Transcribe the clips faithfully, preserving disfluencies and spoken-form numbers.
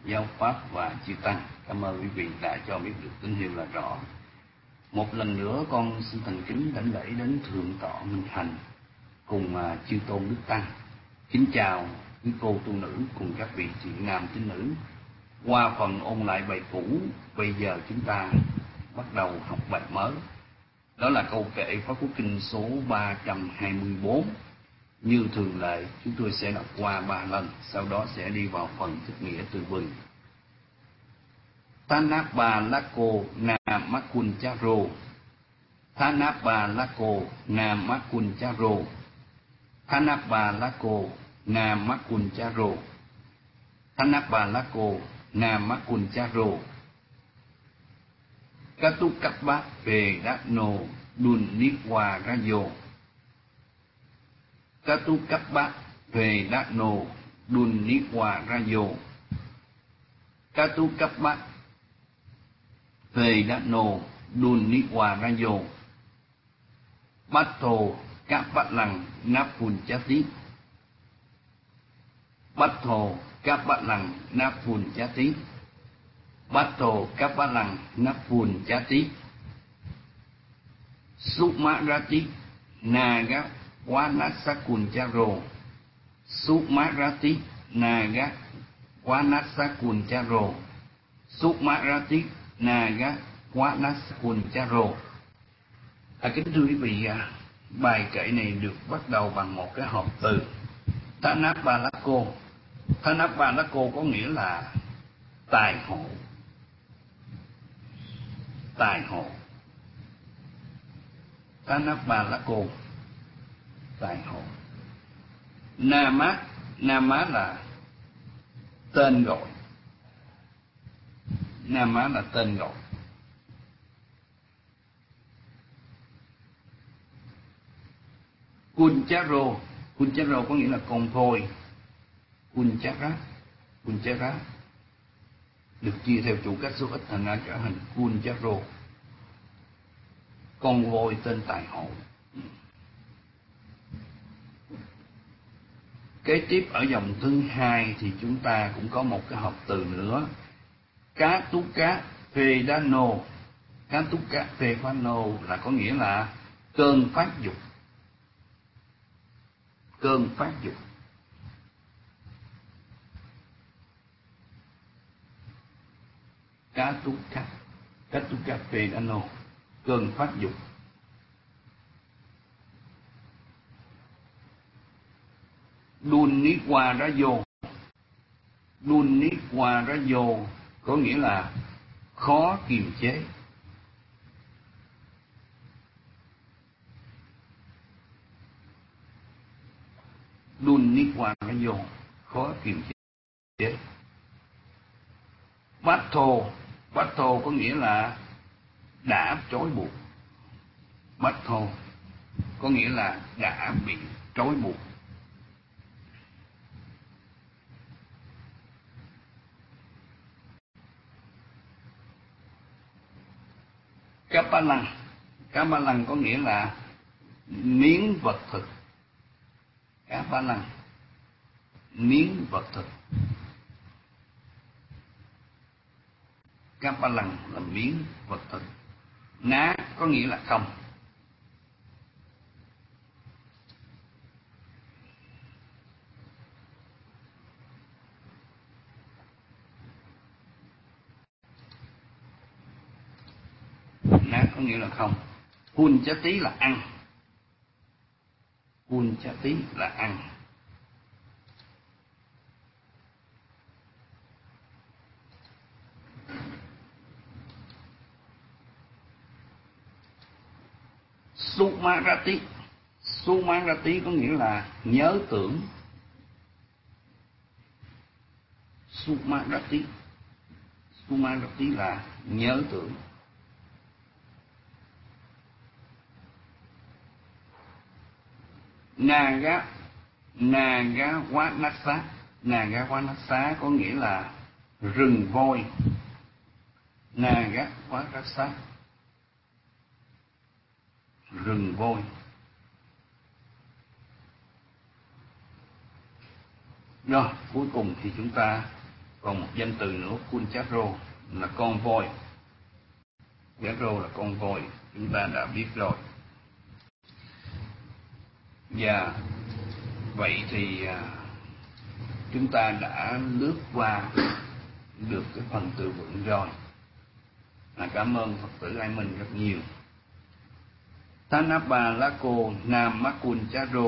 giáo pháp và chư tăng. Cảm ơn quý vị đã cho biết được tín hiệu là rõ. Một lần nữa con xin thành kính đảnh lễ đến Thượng tọa Minh Thành cùng uh, chư tôn đức tăng. Kính chào quý cô tu nữ cùng các vị chị nam tín nữ. Qua phần ôn lại bài cũ, bây giờ chúng ta bắt đầu học bài mới. Đó là câu kệ Pháp Quốc Kinh số ba trăm hai mươi bốn. Như thường lệ, chúng tôi sẽ đọc qua ba lần, sau đó sẽ đi vào phần thức nghĩa từ vựng. Thanapa Lako Namakuncharo. Thanapa Lako Namakuncharo. Thanapa Lako Namakuncharo. Thanapa Lako Namakuncharo. Katukappa Vedano Dunniwa Rayo. Katukappa Vedano Dunniwa Rayo. Katukappa Vedano Dunniwa Rayo. Battho Kappalang Napunchati. Battho Kappalang Napunchati. Battho Kappalang Napunchati. Sumarati Naga Wanasakuncharo. Sumarati Naga Wanasakuncharo. Sumarati Naga Wanasakuncharo. À, kính thưa quý vị, bài kệ này được bắt đầu bằng một cái hợp từ Thanapa Lako. Thanapa Lako có nghĩa là tài hộ. Tài hộ. Thanapa Lako, tài hộ. Nama, Nama là tên gọi. Nama là tên gọi. Kuncharo, Kuncharo có nghĩa là con thôi. Kunchara, Kunchara được chia theo chủ cách số ít thành ra trở thành Kuncharo, con voi tên tài hộ. Kế tiếp ở dòng thứ hai thì chúng ta cũng có một cái hợp từ nữa, Katuka Vedano. Katuka Vedano là có nghĩa là cơn phát dục. Cơn phát dục. Katuka, Katuka Vedano, cơn phát dục. Dunniwa Rayo. Dunniwa Rayo có nghĩa là khó kiềm chế. Dunniwa Rayo, khó kiềm chế. Battho, Battho có nghĩa là đã trói buộc. Battho có nghĩa là đã bị trói buộc. Kappalang, Kappalang có nghĩa là miếng vật thực. Kappalang, miếng vật thực. Kappalang là miếng vật thực. Ná có nghĩa là không. Ná có nghĩa là không. Punchati là ăn. Punchati là ăn. Sumarati, Sumarati có nghĩa là nhớ tưởng. Sumarati, Sumarati là nhớ tưởng. Naga, Naga Wanasa, Naga Wanasa có nghĩa là rừng voi. Naga Wanasa, rừng voi. Rồi, cuối cùng thì chúng ta Còn một danh từ nữa, Kuncharo, là con voi. Charo là con voi, chúng ta đã biết rồi. Và vậy thì à, chúng ta đã lướt qua được cái phần từ vựng rồi. À, cảm ơn Phật tử Ai Minh rất nhiều. Thanapa Lako Nam Makun Charo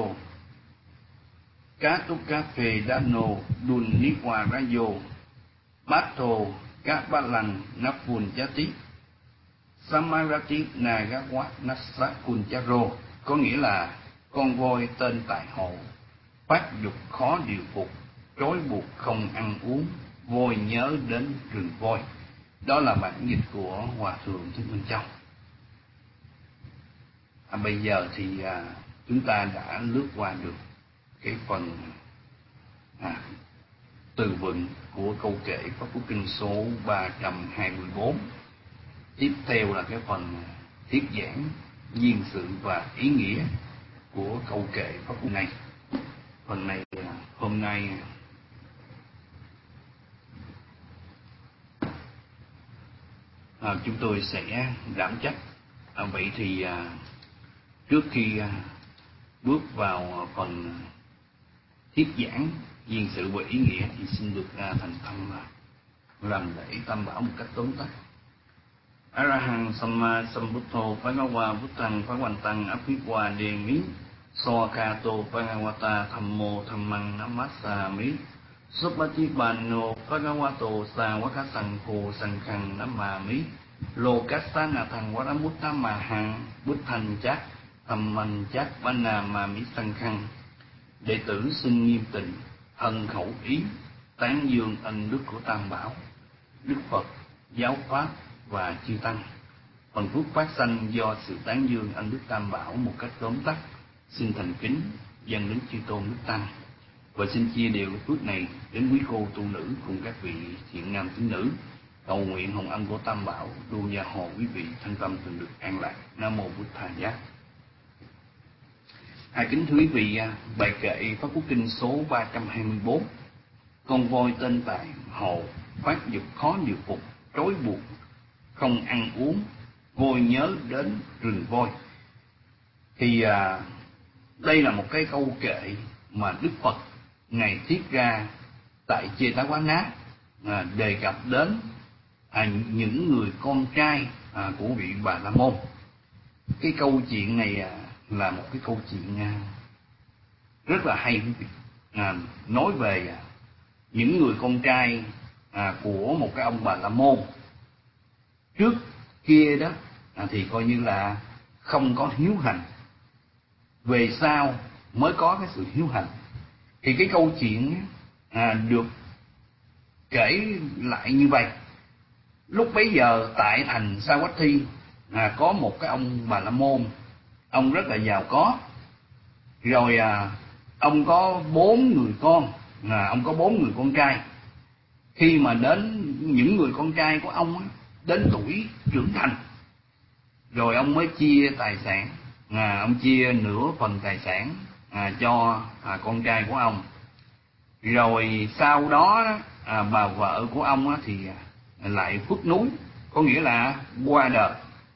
Katukape Dano Dun Niwa Rayo Bato Kapalan Napun Chati Samarati Nagawa Nasa Kuncharo, có nghĩa là con voi tên tại hộ, phát dục khó điều phục, trói buộc không ăn uống, voi nhớ đến rừng voi. Đó là bản dịch của Hòa Thượng Thích Minh Châu. À, bây giờ thì à, chúng ta đã lướt qua được cái phần à, từ vựng của câu kệ Pháp Cú Kinh số ba trăm hai mươi bốn. Tiếp theo là cái phần thuyết giảng duyên sự và ý nghĩa của câu kệ Pháp Cú này. Phần này hôm nay à, chúng tôi sẽ đảm trách. À, vậy thì à, trước khi à, bước vào phần thuyết giảng duyên sự và ý nghĩa thì xin được à, thành tâm làm lễ tam bảo một cách tóm tắt. Arahang Samma Sambuddho Bhagava Buddhang Bhagavantang Abhikwa Demi Sokato Bhagavata Thammo Dhammang Namassami Suppatipanno Bhagavato Sāvaka Saṅkho Saṅghang Namami Lokasanathang Varamuttamahaṃ Buddhaṃ Chak Dhammam Chak Vanamami Saṅghang. Đệ tử xin nghiêm tịnh thân khẩu ý tán dương ân đức của Tam Bảo, Đức Phật, Giáo Pháp và chư Tăng. Phần phước phát sanh do sự tán dương ân đức Tam Bảo một cách tóm tắt xin thành kính dâng đến chư tôn Đức Tăng, và xin chia đều phước này đến quý cô tu nữ cùng các vị thiện nam tín nữ. Cầu nguyện hồng ân của Tam Bảo luôn gia hộ quý vị thân tâm thường được an lạc. Nam mô Bụt Thầy Giác. Hai kính thưa quý vị, bài kệ Pháp Cú Kinh số ba trăm hai mươi bốn. Con voi tên tại hộ, phát dục khó điều phục, trói buộc không ăn uống, voi nhớ đến rừng voi. Thì à, đây là một cái câu kệ mà Đức Phật Ngài thiết ra tại Chetawāna, à, đề cập đến à, những người con trai à, của vị Bà La Môn. Cái câu chuyện này à, là một cái câu chuyện à, rất là hay quý vị. À, nói về à, những người con trai à, của một cái ông Bà La Môn trước kia đó à, thì coi như là không có hiếu hành, về sau mới có cái sự hiếu hành. Thì cái câu chuyện à, được kể lại như vậy. Lúc bấy giờ tại thành Savatthi à, có một cái ông Bà La Môn, ông rất là giàu có. Rồi à, ông có bốn người con, à, ông có bốn người con trai. Khi mà đến những người con trai của ông á, đến tuổi trưởng thành, rồi ông mới chia tài sản. À, ông chia nửa phần tài sản à, cho à, con trai của ông. Rồi sau đó à, bà vợ của ông á, thì lại phước núi, có nghĩa là qua đời.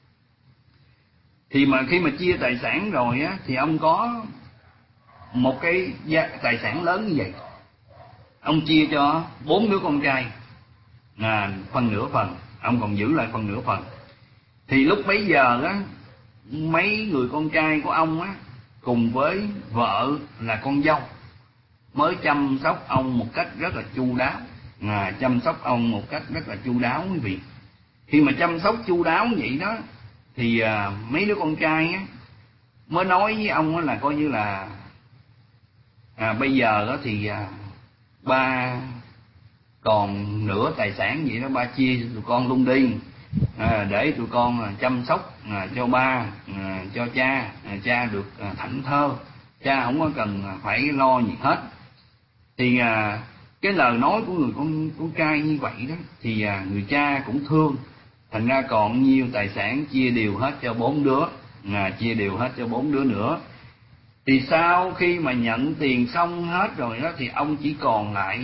Thì mà khi mà chia tài sản rồi á, thì ông có một cái tài sản lớn như vậy, ông chia cho bốn đứa con trai à, phần nửa phần, ông còn giữ lại phần nửa phần. Thì lúc bấy giờ á, mấy người con trai của ông á cùng với vợ là con dâu mới chăm sóc ông một cách rất là chu đáo, à, chăm sóc ông một cách rất là chu đáo quý vị. Khi mà chăm sóc chu đáo vậy đó thì à, mấy đứa con trai á mới nói với ông á là coi như là à, bây giờ đó thì à, ba còn nửa tài sản vậy đó, ba chia tụi con luôn đi, à, để tụi con à, chăm sóc à, cho ba, à, cho cha, à, cha được à, thảnh thơ, cha không có cần phải lo gì hết. Thì à, cái lời nói của người con con trai như vậy đó thì à, người cha cũng thương, thành ra còn nhiêu tài sản chia đều hết cho bốn đứa, à, chia đều hết cho bốn đứa nữa. Thì sau khi mà nhận tiền xong hết rồi đó thì ông chỉ còn lại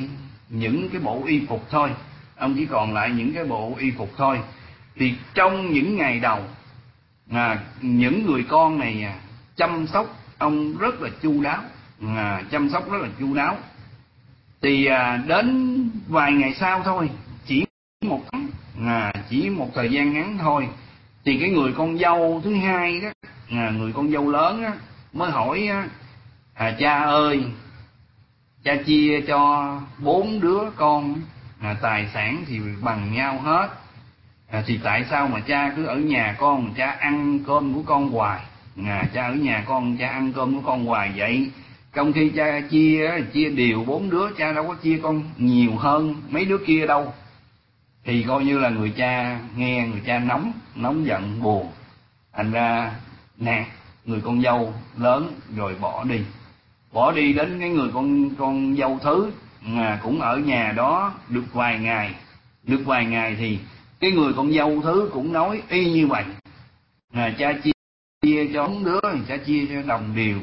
những cái bộ y phục thôi, ông chỉ còn lại những cái bộ y phục thôi. Thì trong những ngày đầu, à, những người con này à, chăm sóc ông rất là chu đáo, à, chăm sóc rất là chu đáo. Thì à, đến vài ngày sau thôi, chỉ một tháng, à, chỉ một thời gian ngắn thôi, thì cái người con dâu thứ hai đó, à, người con dâu lớn á, mới hỏi á, à, cha ơi, cha chia cho bốn đứa con à, tài sản thì bằng nhau hết, à, thì tại sao mà cha cứ ở nhà con, cha ăn cơm của con hoài, à, cha ở nhà con cha ăn cơm của con hoài vậy? Trong khi cha chia chia đều bốn đứa, cha đâu có chia con nhiều hơn mấy đứa kia đâu. Thì coi như là người cha nghe, người cha nóng nóng giận buồn, thành ra nạt người con dâu lớn rồi bỏ đi. Bỏ đi đến cái người con con dâu thứ, à, cũng ở nhà đó được vài ngày. Được vài ngày thì cái người con dâu thứ cũng nói y như vậy, à, cha chia, chia cho bốn đứa, cha chia cho đồng đều,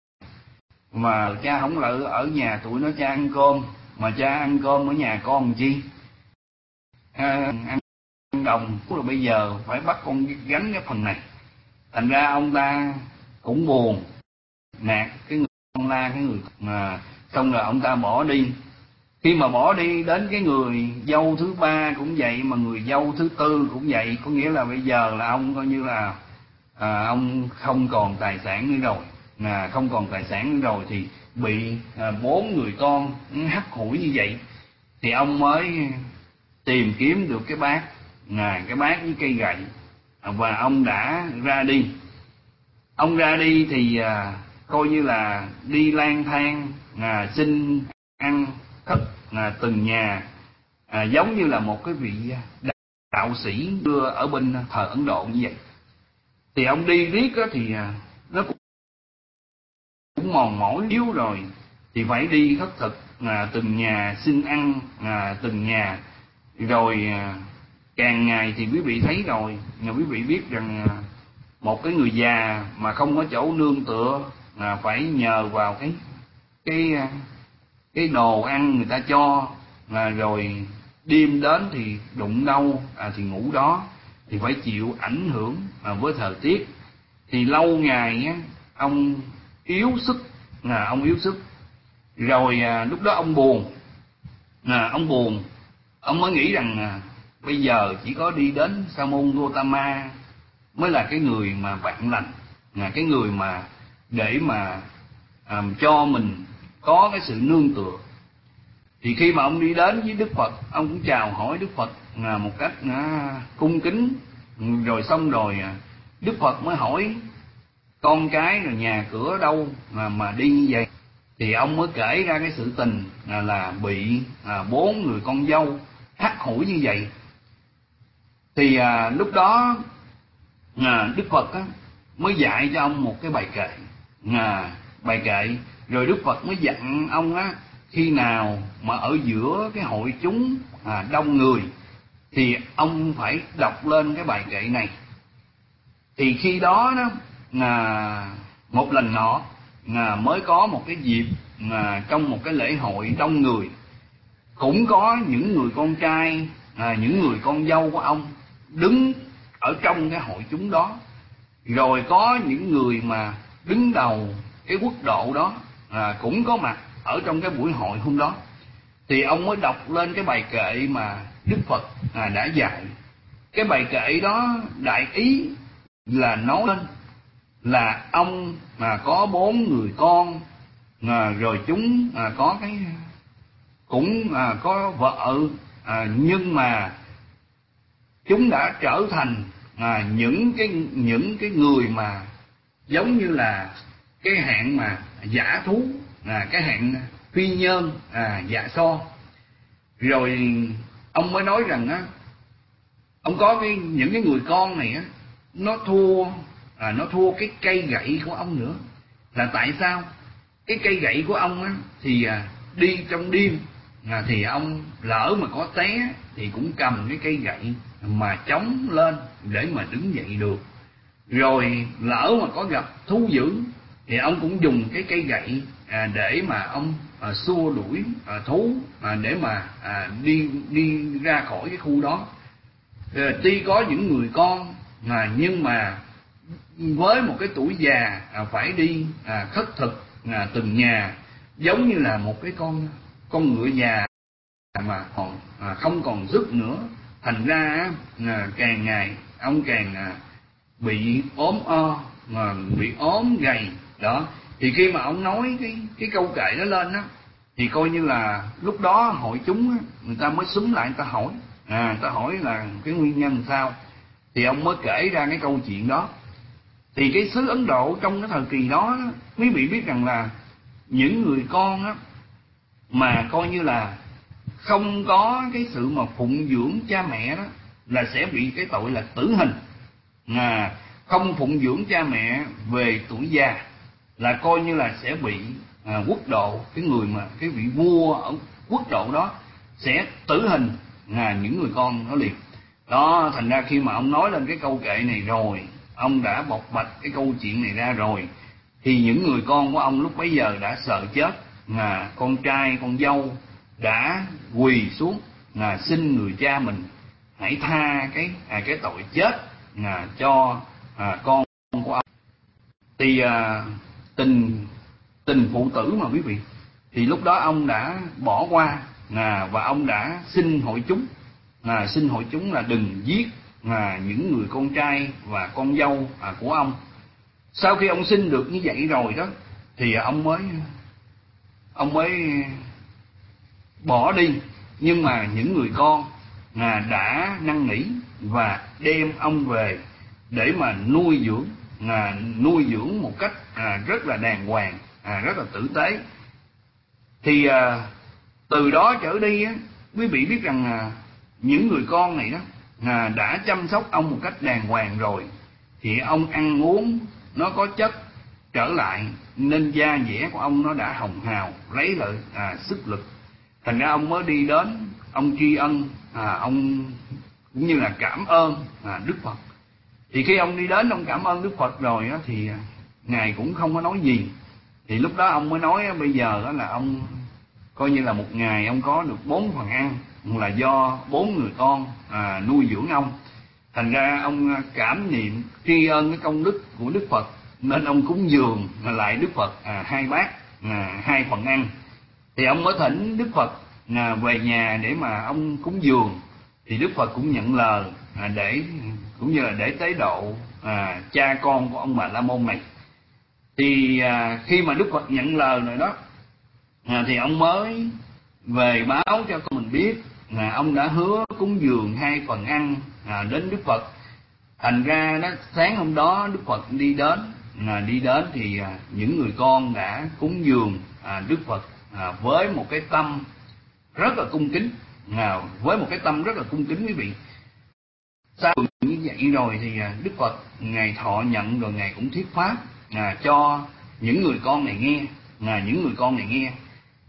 mà cha không là ở nhà tụi nó cha ăn cơm, mà cha ăn cơm ở nhà con làm chi, à, ăn đồng rồi bây giờ phải bắt con gánh cái phần này. Thành ra ông ta cũng buồn, nạt cái người con la cái người, mà xong rồi ông ta bỏ đi. Khi mà bỏ đi đến cái người dâu thứ ba cũng vậy, mà người dâu thứ tư cũng vậy, có nghĩa là bây giờ là ông coi như là à, ông không còn tài sản nữa rồi, à, không còn tài sản nữa rồi thì bị à, bốn người con hắt hủi như vậy. Thì ông mới tìm kiếm được cái bát, à, cái bát với cây gậy, và ông đã ra đi. Ông ra đi thì à, coi như là đi lang thang, à, xin ăn khất à, từng nhà, à, giống như là một cái vị đạo sĩ đưa ở bên thờ Ấn Độ như vậy. Thì ông đi riết á, thì à, nó cũng, cũng mòn mỏi yếu rồi, thì phải đi khất thực à, từng nhà xin ăn à, từng nhà. Rồi à, càng ngày thì quý vị thấy rồi, nhà quý vị biết rằng à, một cái người già mà không có chỗ nương tựa, à, phải nhờ vào cái cái cái đồ ăn người ta cho, à, rồi đêm đến thì đụng đâu à, thì ngủ đó, thì phải chịu ảnh hưởng à, với thời tiết. Thì lâu ngày á, ông yếu sức, à, ông yếu sức rồi à, lúc đó ông buồn, à, ông buồn ông mới nghĩ rằng à, bây giờ chỉ có đi đến Sa môn Gotama mới là cái người mà bạn lành, là cái người mà để mà à, cho mình có cái sự nương tựa. Thì khi mà ông đi đến với Đức Phật, ông cũng chào hỏi Đức Phật à, một cách à, cung kính. Rồi xong rồi à, Đức Phật mới hỏi con cái rồi nhà cửa đâu mà mà đi như vậy. Thì ông mới kể ra cái sự tình à, là bị à, bốn người con dâu hắt hủi như vậy. Thì à, lúc đó à, Đức Phật á, mới dạy cho ông một cái bài kệ, à, bài kệ. Rồi Đức Phật mới dặn ông á, khi nào mà ở giữa cái hội chúng à, đông người thì ông phải đọc lên cái bài kệ này. Thì khi đó đó là một lần nọ là mới có một cái dịp là trong một cái lễ hội đông người, cũng có những người con trai, à, những người con dâu của ông đứng ở trong cái hội chúng đó. Rồi có những người mà đứng đầu cái quốc độ đó à, cũng có mặt ở trong cái buổi hội hôm đó. Thì ông mới đọc lên cái bài kệ mà Đức Phật à, đã dạy. Cái bài kệ đó đại ý là nói lên là ông mà có bốn người con, à, rồi chúng à, có cái cũng à, có vợ, à, nhưng mà chúng đã trở thành à, những cái những cái người mà giống như là cái hạng mà giả thú, à, cái hạng phi nhân, à, dạ so. Rồi ông mới nói rằng á, ông có cái những cái người con này á, nó thua à, nó thua cái cây gậy của ông nữa. Là tại sao? Cái cây gậy của ông á thì à, đi trong đêm à, thì ông lỡ mà có té thì cũng cầm cái cây gậy mà chống lên để mà đứng dậy được. Rồi lỡ mà có gặp thú dữ thì ông cũng dùng cái cây gậy à, để mà ông à, xua đuổi à, thú à, để mà à, đi đi ra khỏi cái khu đó. À, tuy có những người con mà nhưng mà với một cái tuổi già à, phải đi à, khất thực à, từng nhà, giống như là một cái con con ngựa già mà còn à, không còn sức nữa. Thành ra à, càng ngày ông càng à, bị ốm o, mà bị ốm gầy đó. Thì khi mà ông nói cái cái câu kệ đó lên á, thì coi như là lúc đó hội chúng á, người ta mới xúm lại, người ta hỏi à người ta hỏi là cái nguyên nhân sao. Thì ông mới kể ra cái câu chuyện đó. Thì cái xứ Ấn Độ trong cái thời kỳ đó, đó quý vị biết rằng là những người con á mà coi như là không có cái sự mà phụng dưỡng cha mẹ đó là sẽ bị cái tội là tử hình. À, không phụng dưỡng cha mẹ về tuổi già là coi như là sẽ bị à, quốc độ, cái người mà cái vị vua ở quốc độ đó sẽ tử hình à, những người con nó liền. Đó, thành ra khi mà ông nói lên cái câu kệ này rồi, ông đã bộc bạch cái câu chuyện này ra rồi, thì những người con của ông lúc bấy giờ đã sợ chết. À, con trai con dâu đã quỳ xuống là xin người cha mình hãy tha cái à, cái tội chết à, cho à, con của ông. Thì à, tình tình phụ tử mà quý vị, thì lúc đó ông đã bỏ qua à, và ông đã xin hội chúng à, xin hội chúng là đừng giết à, những người con trai và con dâu à, của ông. Sau khi ông xin được như vậy rồi đó, thì ông mới ông mới bỏ đi. Nhưng mà những người con à, đã năn nỉ và đem ông về để mà nuôi dưỡng à, nuôi dưỡng một cách à, rất là đàng hoàng, à, rất là tử tế. Thì à, từ đó trở đi á, quý vị biết rằng à, những người con này đó à, đã chăm sóc ông một cách đàng hoàng rồi, thì ông ăn uống nó có chất trở lại, nên da dẻ của ông nó đã hồng hào, lấy lại à, sức lực. Thành ra ông mới đi đến, ông tri ân, à, ông cũng như là cảm ơn à, Đức Phật. Thì khi ông đi đến ông cảm ơn Đức Phật rồi á, thì ngài cũng không có nói gì. Thì lúc đó ông mới nói bây giờ đó là ông coi như là một ngày ông có được bốn phần ăn là do bốn người con à, nuôi dưỡng ông. Thành ra ông cảm niệm tri ân cái công đức của Đức Phật, nên ông cúng dường lại Đức Phật à, hai bát à, hai phần ăn. Thì ông mới thỉnh Đức Phật à, về nhà để mà ông cúng dường. Thì Đức Phật cũng nhận lời à, để cũng như là để tế độ à, cha con của ông Bà La Môn này. Thì à, khi mà Đức Phật nhận lời rồi đó à, thì ông mới về báo cho con mình biết là ông đã hứa cúng dường hai phần ăn à, đến Đức Phật. Thành ra đó, sáng hôm đó Đức Phật đi đến à, đi đến thì à, những người con đã cúng dường à, Đức Phật à, với một cái tâm rất là cung kính, à, với một cái tâm rất là cung kính quý vị. Sau như vậy rồi thì à, Đức Phật ngài thọ nhận rồi ngài cũng thuyết pháp à, cho những người con này nghe, à, những người con này nghe.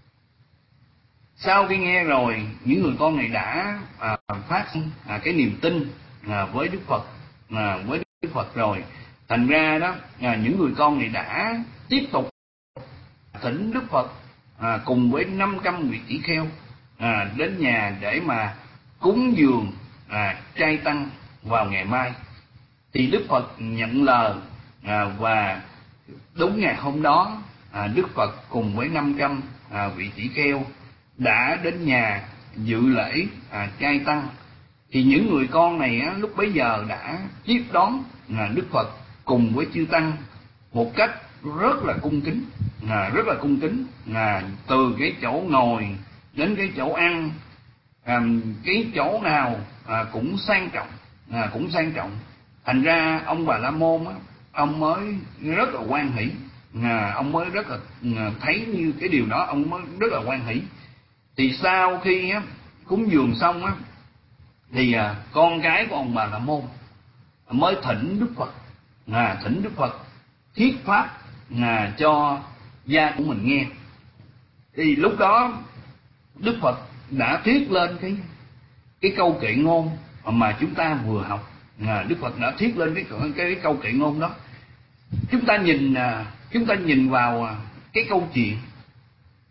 Sau khi nghe rồi, những người con này đã à, phát à, cái niềm tin à, với Đức Phật, à, với Đức Phật rồi. Thành ra đó à, những người con này đã tiếp tục thỉnh Đức Phật à, cùng với năm trăm vị tỷ kheo à, đến nhà để mà cúng dường à, trai tăng vào ngày mai. Thì Đức Phật nhận lời à, và đúng ngày hôm đó à, Đức Phật cùng với năm trăm à, vị tỷ kheo đã đến nhà dự lễ à, trai tăng. Thì những người con này á, lúc bấy giờ đã tiếp đón à, Đức Phật cùng với chư tăng một cách rất là cung kính, à, rất là cung kính, à, từ cái chỗ ngồi đến cái chỗ ăn, à, cái chỗ nào à, cũng sang trọng, à, cũng sang trọng. Thành ra ông Bà La Môn á, ông mới rất là hoan hỷ, à, ông mới rất là à, thấy như cái điều đó, ông mới rất là hoan hỷ. Thì sau khi á, cúng dường xong á, thì à, con cái của ông Bà La Môn mới thỉnh Đức Phật, à, thỉnh Đức Phật thuyết pháp à, cho gia của mình nghe. Thì lúc đó Đức Phật đã thuyết lên cái cái câu kệ ngôn mà chúng ta vừa học. À, Đức Phật đã thuyết lên cái, cái cái câu kệ ngôn đó. Chúng ta nhìn à, chúng ta nhìn vào à, cái câu chuyện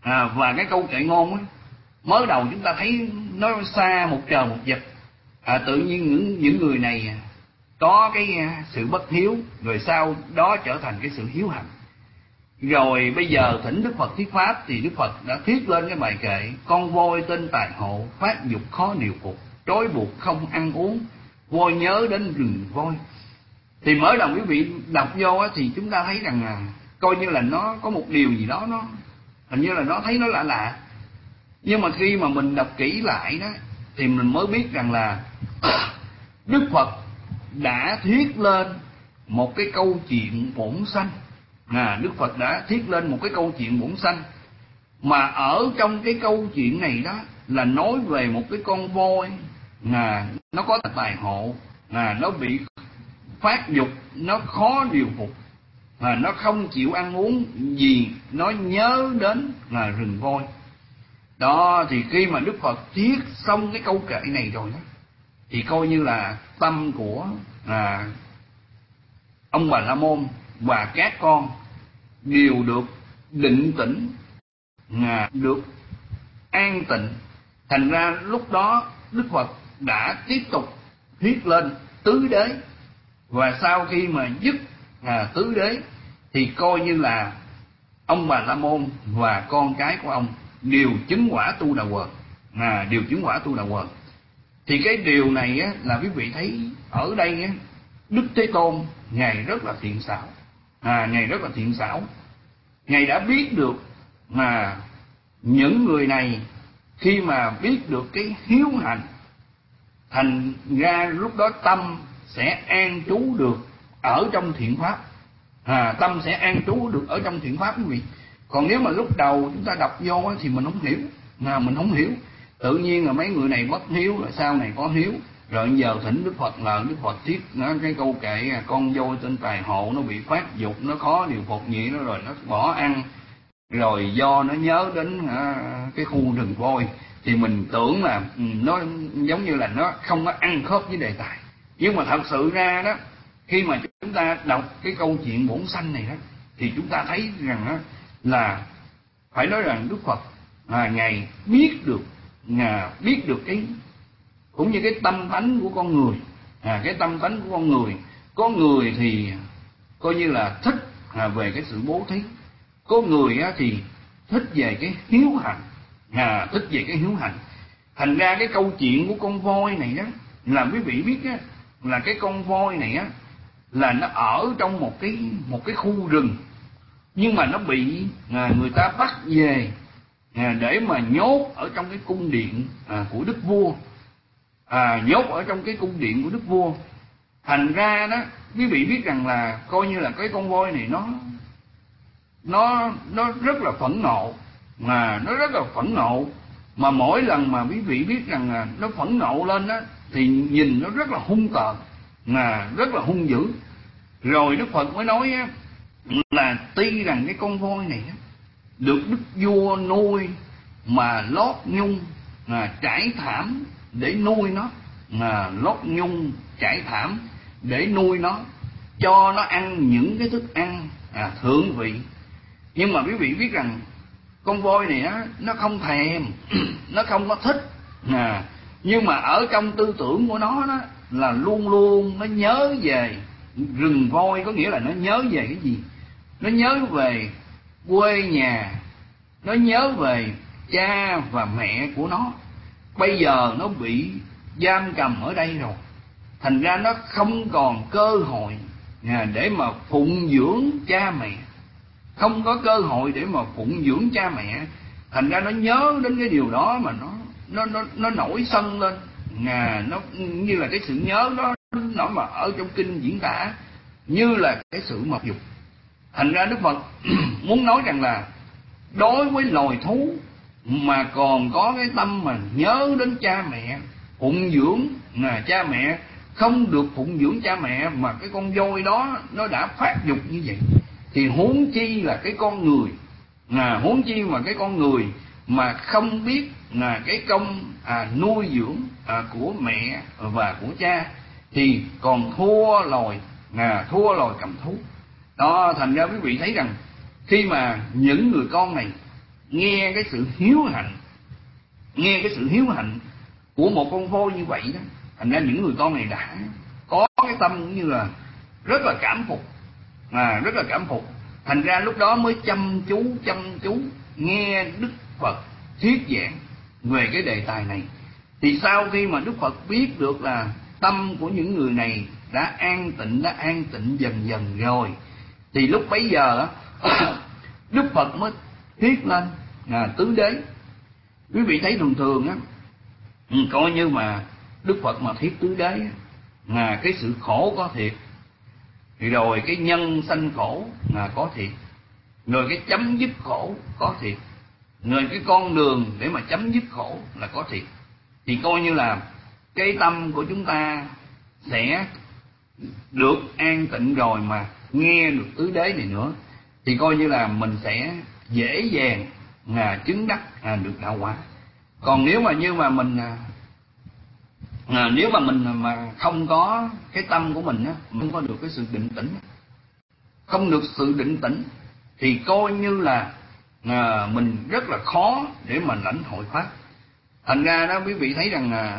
À, và cái câu kệ ngôn á, mới đầu chúng ta thấy nó xa một trời một vực. À, tự nhiên những những người này có cái sự bất hiếu, rồi sau đó trở thành cái sự hiếu hạnh. Rồi bây giờ thỉnh Đức Phật thuyết pháp thì Đức Phật đã thuyết lên cái bài kệ: con voi tên tài hộ, phát dục khó điều phục, trói buộc không ăn uống, voi nhớ đến rừng voi. Thì mới đầu quý vị đọc vô á, thì chúng ta thấy rằng là coi như là nó có một điều gì đó, nó hình như là nó thấy nó lạ lạ. Nhưng mà khi mà mình đọc kỹ lại đó thì mình mới biết rằng là Đức Phật đã thuyết lên một cái câu chuyện bổn sanh. À, Đức Phật đã thuyết lên một cái câu chuyện bổn sanh, mà ở trong cái câu chuyện này đó là nói về một cái con voi, à, nó có tài hộ, à, nó bị phát dục, nó khó điều phục, à, nó không chịu ăn uống gì, nó nhớ đến là rừng voi. Đó, thì khi mà Đức Phật thuyết xong cái câu kệ này rồi đó, thì coi như là tâm của à, ông Bà La Môn và các con đều được định tĩnh, à, được an tịnh. Thành ra lúc đó Đức Phật đã tiếp tục thuyết lên tứ đế, và sau khi mà dứt à, tứ đế thì coi như là ông Bà La Môn và con cái của ông đều chứng quả tu đà quờ, à, đều chứng quả tu đà quờ. Thì cái điều này á, là quý vị thấy ở đây á, Đức Thế Tôn ngài rất là thiện xảo, à, ngài rất là thiện xảo, ngài đã biết được mà những người này khi mà biết được cái hiếu hạnh, thành ra lúc đó tâm sẽ an trú được ở trong thiện pháp, à, tâm sẽ an trú được ở trong thiện pháp quý vị. Còn nếu mà lúc đầu chúng ta đọc vô thì mình không hiểu, à, mình không hiểu, tự nhiên là mấy người này bất hiếu, rồi sau này có hiếu, rồi giờ thỉnh Đức Phật là Đức Phật thuyết nó cái câu kệ con voi tên tài hộ, nó bị phát dục, nó khó điều phục vậy đó, rồi nó bỏ ăn, rồi do nó nhớ đến à, cái khu rừng voi, thì mình tưởng là ừ, nó giống như là nó không có ăn khớp với đề tài. Nhưng mà thật sự ra đó, khi mà chúng ta đọc cái câu chuyện bổn sanh này đó, thì chúng ta thấy rằng đó, là phải nói rằng Đức Phật à, ngài biết được, à, biết được cái cũng như cái tâm tánh của con người, à, cái tâm tánh của con người. Có người thì coi như là thích à, về cái sự bố thí, có người á, thì thích về cái hiếu hạnh, à, thích về cái hiếu hạnh. Thành ra cái câu chuyện của con voi này đó, là quý vị biết á, là cái con voi này á, là nó ở trong một cái một cái khu rừng, nhưng mà nó bị à, người ta bắt về à, để mà nhốt ở trong cái cung điện à, của đức vua, à, nhốt ở trong cái cung điện của đức vua. Thành ra đó quý vị biết rằng là coi như là cái con voi này nó nó nó rất là phẫn nộ, mà nó rất là phẫn nộ, mà mỗi lần mà quý vị biết rằng là nó phẫn nộ lên đó thì nhìn nó rất là hung tợn, mà rất là hung dữ. Rồi Đức Phật mới nói á, là tuy rằng cái con voi này á, được đức vua nuôi mà lót nhung à, trải thảm để nuôi nó, mà lót nhung trải thảm để nuôi nó, cho nó ăn những cái thức ăn à, thượng vị. Nhưng mà quý vị biết rằng con voi này á, nó không thèm, nó không có thích, à, nhưng mà ở trong tư tưởng của nó đó là luôn luôn nó nhớ về rừng voi. Có nghĩa là nó nhớ về cái gì? Nó nhớ về quê nhà, nó nhớ về cha và mẹ của nó. Bây giờ nó bị giam cầm ở đây rồi, thành ra nó không còn cơ hội để mà phụng dưỡng cha mẹ, không có cơ hội để mà phụng dưỡng cha mẹ. Thành ra nó nhớ đến cái điều đó mà nó nó nó nó nổi sân lên, à, nó như là cái sự nhớ đó, nó mà ở trong kinh diễn tả như là cái sự mập dục. Thành ra Đức Phật muốn nói rằng là đối với loài thú mà còn có cái tâm mà nhớ đến cha mẹ, phụng dưỡng là cha mẹ, không được phụng dưỡng cha mẹ, mà cái con voi đó nó đã phát dục như vậy, thì huống chi là cái con người, là huống chi mà cái con người mà không biết là cái công à, nuôi dưỡng à, của mẹ và của cha, thì còn thua loài, à, thua loài cầm thú. Đó, thành ra quý vị thấy rằng khi mà những người con này nghe cái sự hiếu hạnh, nghe cái sự hiếu hạnh của một con voi như vậy đó, thành ra những người con này đã có cái tâm cũng như là rất là cảm phục, à, rất là cảm phục. Thành ra lúc đó mới chăm chú chăm chú nghe Đức Phật thuyết giảng về cái đề tài này. Thì sau khi mà Đức Phật biết được là tâm của những người này đã an tịnh, đã an tịnh dần dần rồi, thì lúc bấy giờ Đức Phật mới thuyết lên là tứ đế. Quý vị thấy thường thường á, coi như mà Đức Phật mà thuyết tứ đế là cái sự khổ có thiệt, thì rồi cái nhân sanh khổ là có thiệt, rồi cái chấm dứt khổ có thiệt, rồi cái con đường để mà chấm dứt khổ là có thiệt. Thì coi như là cái tâm của chúng ta sẽ được an tịnh rồi mà nghe được tứ đế này nữa, thì coi như là mình sẽ dễ dàng là chứng đắc à, được đạo quả. Còn nếu mà như mà mình à, nếu mà mình mà không có cái tâm của mình á, không có được cái sự định tĩnh, không được sự định tĩnh, thì coi như là à, mình rất là khó để mà lãnh hội pháp. Thành ra đó quý vị thấy rằng à,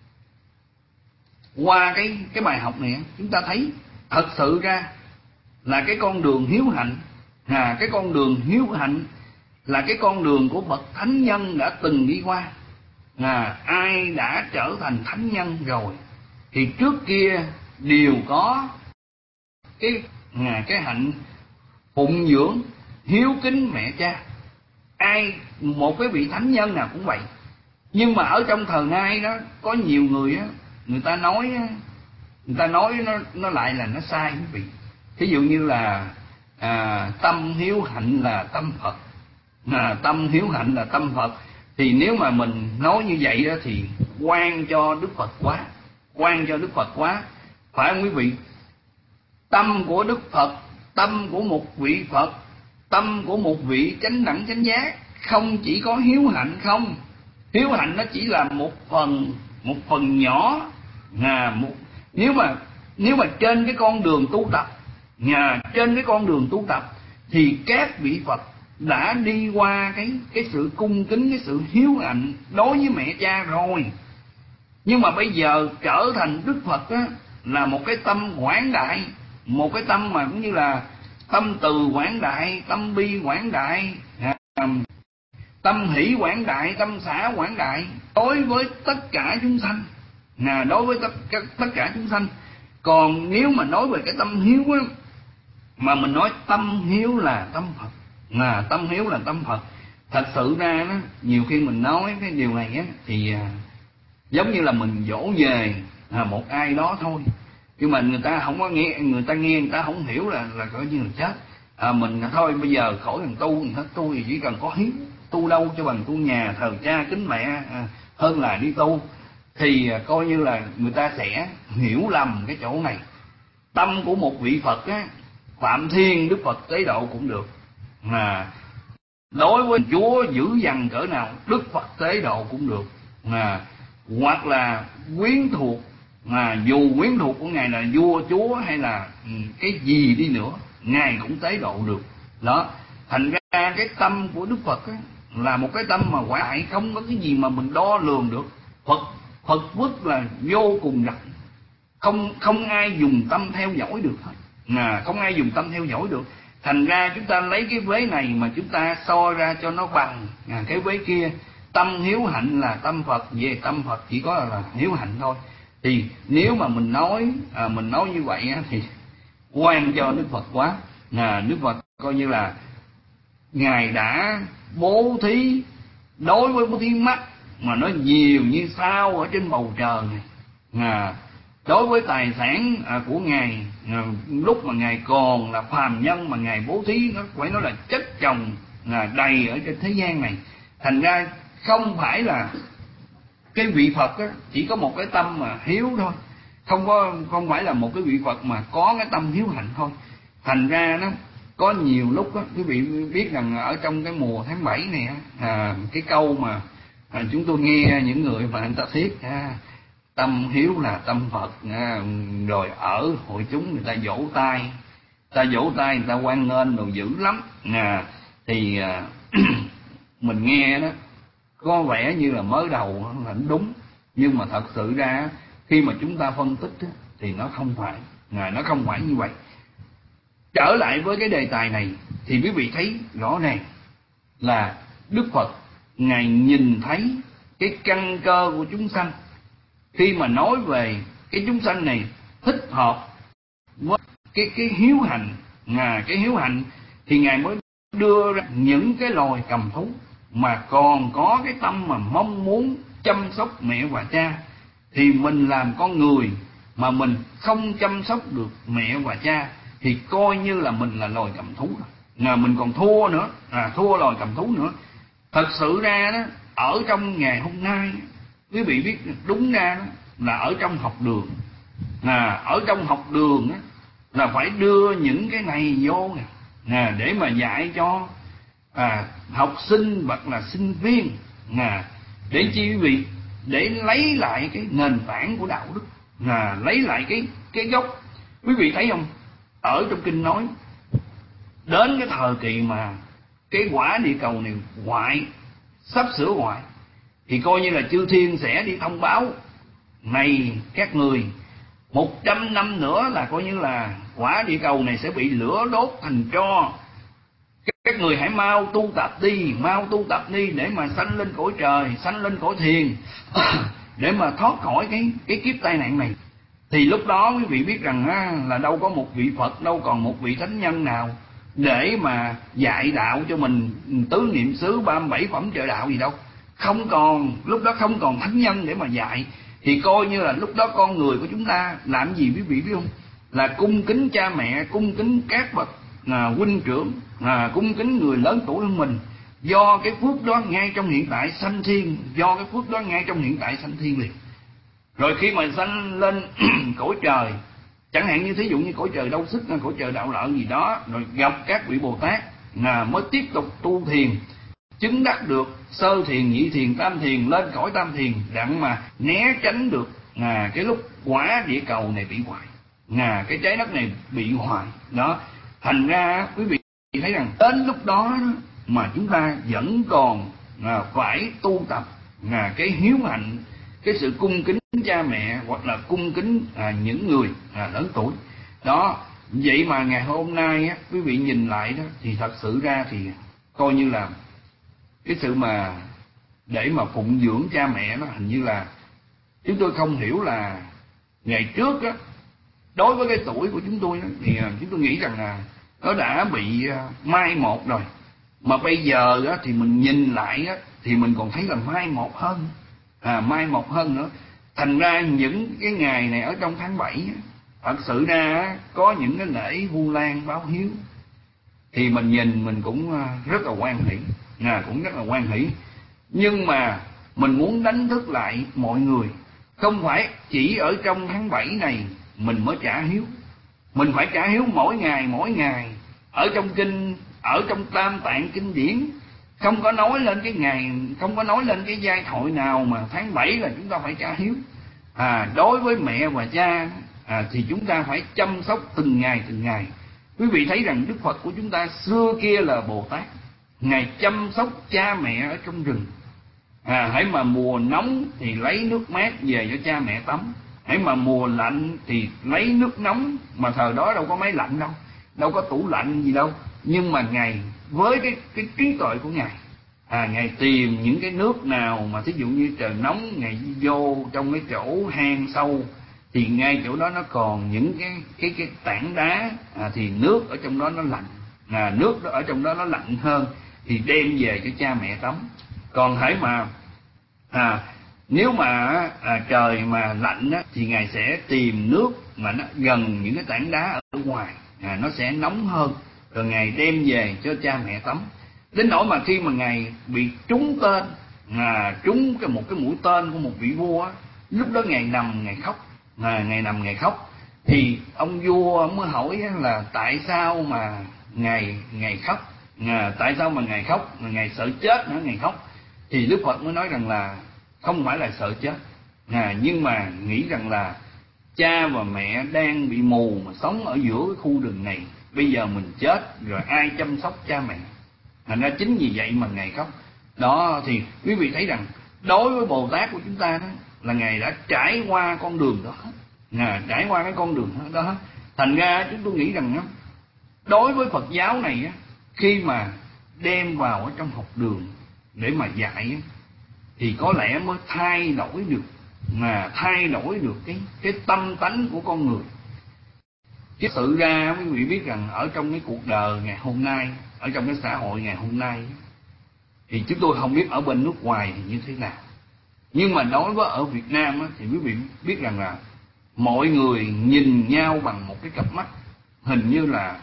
qua cái cái bài học này chúng ta thấy thật sự ra là cái con đường hiếu hạnh, à, cái con đường hiếu hạnh là cái con đường của bậc thánh nhân đã từng đi qua. À, ai đã trở thành thánh nhân rồi thì trước kia đều có cái à, cái hạnh phụng dưỡng hiếu kính mẹ cha. Ai một cái vị thánh nhân nào cũng vậy. Nhưng mà ở trong thời nay đó có nhiều người á, người ta nói người ta nói nó nó lại là nó sai quý vị. Ví dụ như là à, tâm hiếu hạnh là tâm Phật, à, tâm hiếu hạnh là tâm Phật. Thì nếu mà mình nói như vậy đó thì oan cho Đức Phật quá, oan cho Đức Phật quá, phải không quý vị? Tâm của Đức Phật, tâm của một vị Phật, tâm của một vị chánh đẳng chánh giác không chỉ có hiếu hạnh không. Hiếu hạnh nó chỉ là một phần, một phần nhỏ. À, một, nếu mà nếu mà trên cái con đường tu tập, à, trên cái con đường tu tập thì các vị Phật đã đi qua cái cái sự cung kính, cái sự hiếu hạnh đối với mẹ cha rồi. Nhưng mà bây giờ trở thành Đức Phật á, là một cái tâm quảng đại, một cái tâm mà cũng như là tâm từ quảng đại, tâm bi quảng đại, tâm hỷ quảng đại, tâm xả quảng đại đối với tất cả chúng sanh, là đối với tất, tất cả chúng sanh. Còn nếu mà nói về cái tâm hiếu á, mà mình nói tâm hiếu là tâm Phật, là tâm hiếu là tâm Phật, thật sự ra đó, nhiều khi mình nói cái điều này á thì à, giống như là mình dỗ về à, một ai đó thôi, nhưng mà người ta không có nghe, người ta nghe người ta không hiểu là là coi như là chết. À, mình thôi bây giờ khỏi cần tu hết, tu thì chỉ cần có hiếu, tu đâu cho bằng tu nhà thờ cha kính mẹ à, hơn là đi tu. Thì à, coi như là người ta sẽ hiểu lầm cái chỗ này. Tâm của một vị Phật á, Phạm Thiên Đức Phật Tế Độ cũng được, mà đối với Chúa dữ dằn cỡ nào Đức Phật Tế Độ cũng được, mà hoặc là quyến thuộc, mà dù quyến thuộc của Ngài là vua chúa hay là cái gì đi nữa, Ngài cũng tế độ được. Đó, thành ra cái tâm của Đức Phật á, là một cái tâm mà quả đại, không có cái gì mà mình đo lường được. Phật Phật vất là vô cùng rộng, không không ai dùng tâm theo dõi được hết, à, không ai dùng tâm theo dõi được. Thành ra chúng ta lấy cái vế này mà chúng ta so ra cho nó bằng à, cái vế kia. Tâm hiếu hạnh là tâm Phật, về tâm Phật chỉ có là, là hiếu hạnh thôi. Thì nếu mà mình nói à, mình nói như vậy á, thì oan cho Đức Phật quá. À, Đức Phật coi như là Ngài đã bố thí, đối với bố thí mắt mà nó nhiều như sao ở trên bầu trời này, à, đối với tài sản à, của Ngài à, lúc mà Ngài còn là phàm nhân mà Ngài bố thí, nó phải nói là chất chồng à, đầy ở trên thế gian này. Thành ra không phải là cái vị Phật á, chỉ có một cái tâm mà hiếu thôi, không có không phải là một cái vị Phật mà có cái tâm hiếu hạnh thôi. Thành ra nó có nhiều lúc á, quý vị biết rằng ở trong cái mùa tháng bảy này á, à, cái câu mà à, chúng tôi nghe những người mà người ta thiết à, tâm hiếu là tâm Phật à, rồi ở hội chúng người ta vỗ tay, ta vỗ tay người ta hoan nghênh đồ dữ lắm à, thì à, mình nghe đó có vẻ như là mới đầu là đúng, nhưng mà thật sự ra khi mà chúng ta phân tích đó, thì nó không phải, à, nó không phải như vậy. Trở lại với cái đề tài này thì quý vị thấy rõ ràng là Đức Phật Ngài nhìn thấy cái căn cơ của chúng sanh, khi mà nói về cái chúng sanh này thích hợp với cái cái hiếu hành, à, cái hiếu hành thì Ngài mới đưa ra những cái loài cầm thú mà còn có cái tâm mà mong muốn chăm sóc mẹ và cha. Thì mình làm con người mà mình không chăm sóc được mẹ và cha thì coi như là mình là loài cầm thú, là mình còn thua nữa, à, thua loài cầm thú nữa. Thật sự ra đó, ở trong ngày hôm nay quý vị biết đúng ra đó là ở trong học đường, à, ở trong học đường đó, là phải đưa những cái này vô nè, à, để mà dạy cho à, học sinh hoặc là sinh viên, à, để chi quý vị, để lấy lại cái nền tảng của đạo đức, à, lấy lại cái cái gốc. Quý vị thấy không, ở trong kinh nói đến cái thời kỳ mà cái quả địa cầu này hoại, sắp sửa hoại, thì coi như là chư thiên sẽ đi thông báo: này các người, một trăm năm nữa là coi như là quả địa cầu này sẽ bị lửa đốt thành tro. Các người hãy mau tu tập đi, mau tu tập đi để mà sanh lên cõi trời, sanh lên cõi thiền, để mà thoát khỏi cái cái kiếp tai nạn này. Thì lúc đó quý vị biết rằng á, là đâu có một vị Phật, đâu còn một vị thánh nhân nào để mà dạy đạo cho mình tứ niệm xứ ba mươi bảy phẩm trợ đạo gì đâu. Không còn, lúc đó không còn thánh nhân để mà dạy. Thì coi như là lúc đó con người của chúng ta làm gì quý vị biết không? Là cung kính cha mẹ, cung kính các bậc à, huynh trưởng, à, cung kính người lớn tuổi hơn mình. Do cái phước đó ngay trong hiện tại sanh thiên, do cái phước đó ngay trong hiện tại sanh thiên liền. Rồi khi mà sanh lên cõi trời, chẳng hạn như thí dụ như cõi trời Đâu Sức, cõi trời Đạo Lợi gì đó, rồi gặp các vị Bồ Tát là mới tiếp tục tu thiền, chứng đắc được sơ thiền, nhị thiền, tam thiền, lên cõi tam thiền, đặng mà né tránh được à, cái lúc quả địa cầu này bị hoại, à, cái trái đất này bị hoại đó. Thành ra quý vị thấy rằng đến lúc đó mà chúng ta vẫn còn à, phải tu tập à, cái hiếu hạnh, cái sự cung kính cha mẹ, hoặc là cung kính à, những người à, lớn tuổi đó. Vậy mà ngày hôm nay á, quý vị nhìn lại đó, thì thật sự ra thì coi như là cái sự mà để mà phụng dưỡng cha mẹ nó hình như là chúng tôi không hiểu là ngày trước á, đối với cái tuổi của chúng tôi đó, thì chúng tôi nghĩ rằng là nó đã bị mai một rồi. Mà bây giờ á, thì mình nhìn lại á, thì mình còn thấy là mai một hơn, à, mai một hơn nữa. Thành ra những cái ngày này ở trong tháng bảy á, thật sự ra á, có những cái lễ Vu Lan báo hiếu thì mình nhìn mình cũng rất là hoan hỷ, à, cũng rất là hoan hỷ. Nhưng mà mình muốn đánh thức lại mọi người, không phải chỉ ở trong tháng bảy này mình mới trả hiếu, mình phải trả hiếu mỗi ngày mỗi ngày. Ở trong kinh, ở trong Tam Tạng kinh điển không có nói lên cái ngày, không có nói lên cái giai thoại nào mà tháng bảy là chúng ta phải trả hiếu. À, đối với mẹ và cha à, thì chúng ta phải chăm sóc từng ngày từng ngày. Quý vị thấy rằng Đức Phật của chúng ta xưa kia là Bồ Tát, Ngài chăm sóc cha mẹ ở trong rừng. À, hãy mà mùa nóng thì lấy nước mát về cho cha mẹ tắm, hãy mà mùa lạnh thì lấy nước nóng, mà thời đó đâu có máy lạnh đâu, đâu có tủ lạnh gì đâu. Nhưng mà Ngài với cái cái trí tuệ của Ngài, à, Ngài tìm những cái nước nào mà thí dụ như trời nóng, Ngài vô trong cái chỗ hang sâu, thì ngay chỗ đó nó còn những cái cái cái tảng đá, à, thì nước ở trong đó nó lạnh, à, nước đó ở trong đó nó lạnh hơn, thì đem về cho cha mẹ tắm. Còn hãy mà à, nếu mà à, trời mà lạnh á, thì Ngài sẽ tìm nước mà nó gần những cái tảng đá ở ngoài, à, nó sẽ nóng hơn, rồi Ngài đem về cho cha mẹ tắm. Đến nỗi mà khi mà Ngài bị trúng tên, à, trúng cái một cái mũi tên của một vị vua á, lúc đó Ngài nằm Ngài khóc, à, Ngài nằm Ngài khóc. Thì ông vua mới hỏi là tại sao mà Ngài Ngài khóc, à, tại sao mà Ngài khóc, mà Ngài sợ chết nữa Ngài khóc. Thì Đức Phật mới nói rằng là không phải là sợ chết, à, nhưng mà nghĩ rằng là cha và mẹ đang bị mù mà sống ở giữa cái khu rừng này, bây giờ mình chết rồi ai chăm sóc cha mẹ. Thành ra chính vì vậy mà Ngài khóc. Đó thì quý vị thấy rằng đối với Bồ Tát của chúng ta đó là Ngài đã trải qua con đường đó, Ngài trải qua cái con đường đó, đó. Thành ra chúng tôi nghĩ rằng đó, đối với Phật giáo này á, khi mà đem vào ở trong học đường để mà dạy á, thì có lẽ mới thay đổi được, mà thay đổi được cái cái tâm tánh của con người. Chứ sự ra quý vị biết rằng ở trong cái cuộc đời ngày hôm nay, ở trong cái xã hội ngày hôm nay, thì chúng tôi không biết ở bên nước ngoài thì như thế nào, nhưng mà đối với ở Việt Nam á, thì quý vị biết rằng là mọi người nhìn nhau bằng một cái cặp mắt hình như là